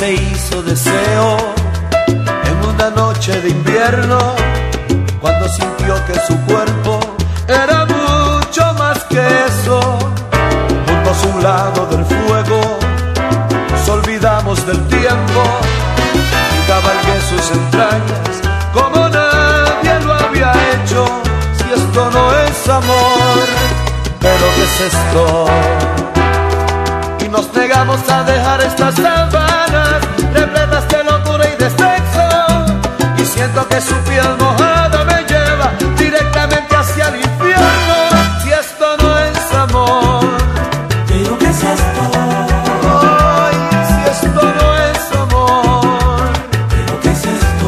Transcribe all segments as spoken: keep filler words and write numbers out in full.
se hizo deseo en una noche de invierno, cuando sintió que su cuerpo era mucho más que eso. Juntos a un lado del fuego nos olvidamos del tiempo y cabalgué sus entrañas como nadie lo había hecho. Si esto no es amor, ¿pero qué es esto? Y nos negamos a dejar estas sábanas repletas de locura y de sexo, y siento que su piel mojada me lleva directamente hacia el infierno. Si esto no es amor, ¿pero qué es esto? ay, si esto no es amor, ¿Pero qué es esto?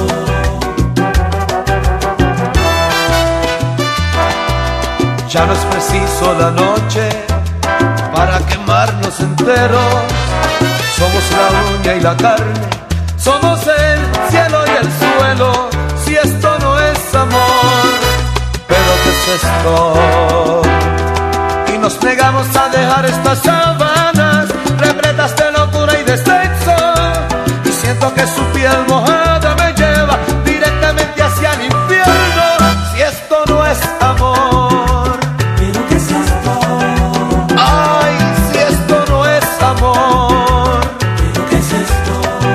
ya no es preciso la noche para quemarnos enteros. Somos la uña y la carne, somos el cielo y el suelo. Si esto no es amor, ¿pero qué es esto? Y nos negamos a dejar estas sábanas repletas de locura y de sexo, y siento que su piel mojada me lleva directamente hacia el infierno. Si esto no es amor, ¿Pero qué es esto? ay, si esto no es amor, ¿Pero qué es esto?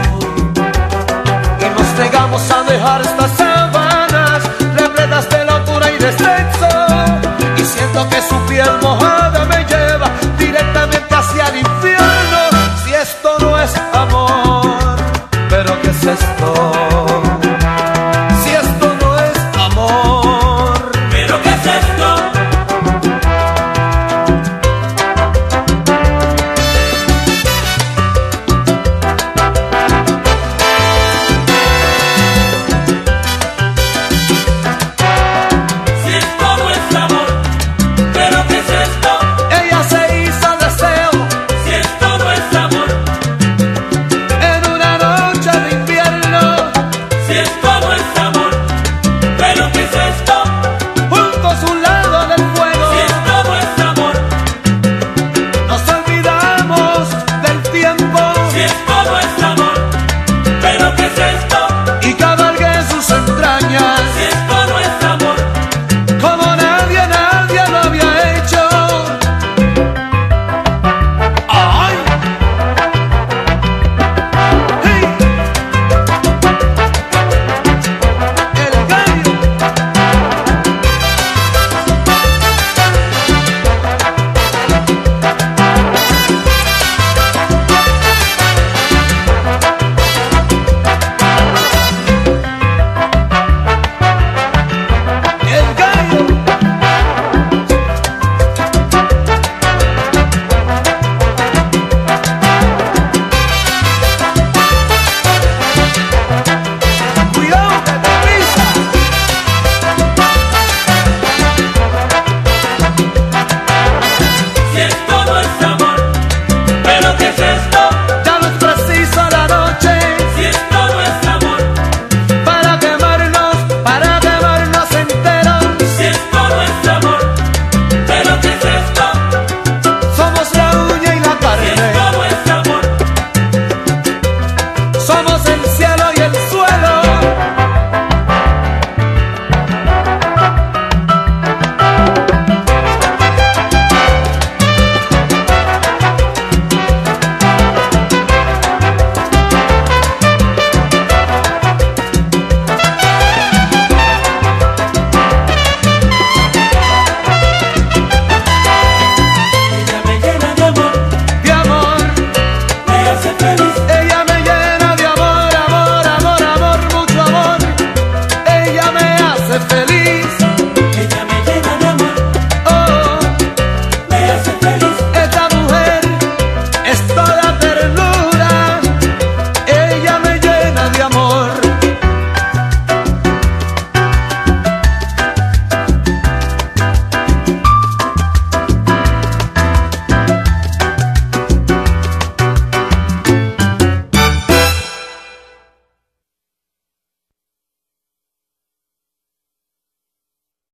y nos negamos a dejar estas sábanas repletas de locura y de sexo, y siento que su piel mojada me lleva directamente hacia el infierno. Si esto no es amor, ¿pero qué es esto? Si esto no es amor, ¿Pero qué es esto? Si esto no es amor, ¿pero qué es esto? ella se hizo deseo Si esto no es amor, en una noche de invierno, si esto no es amor, ¿pero qué es esto? juntos a un lado del fuego. Si esto no es amor, Nos olvidamos del tiempo si esto no es amor, ¿pero qué es esto? y cabalgué sus entrañas Si esto no es amor, como nadie, nadie lo había hecho. ¡Ay! ¡Hey! El gallo. El gallo. Cuidado que te pisa. si esto no es amor, ¿pero qué es esto? Ya no es preciso la noche Si esto no es amor, para quemarnos, para quemarnos enteros. si esto no es amor, ¿pero qué es esto? Somos la uña y la Si carne, esto no es amor, somos el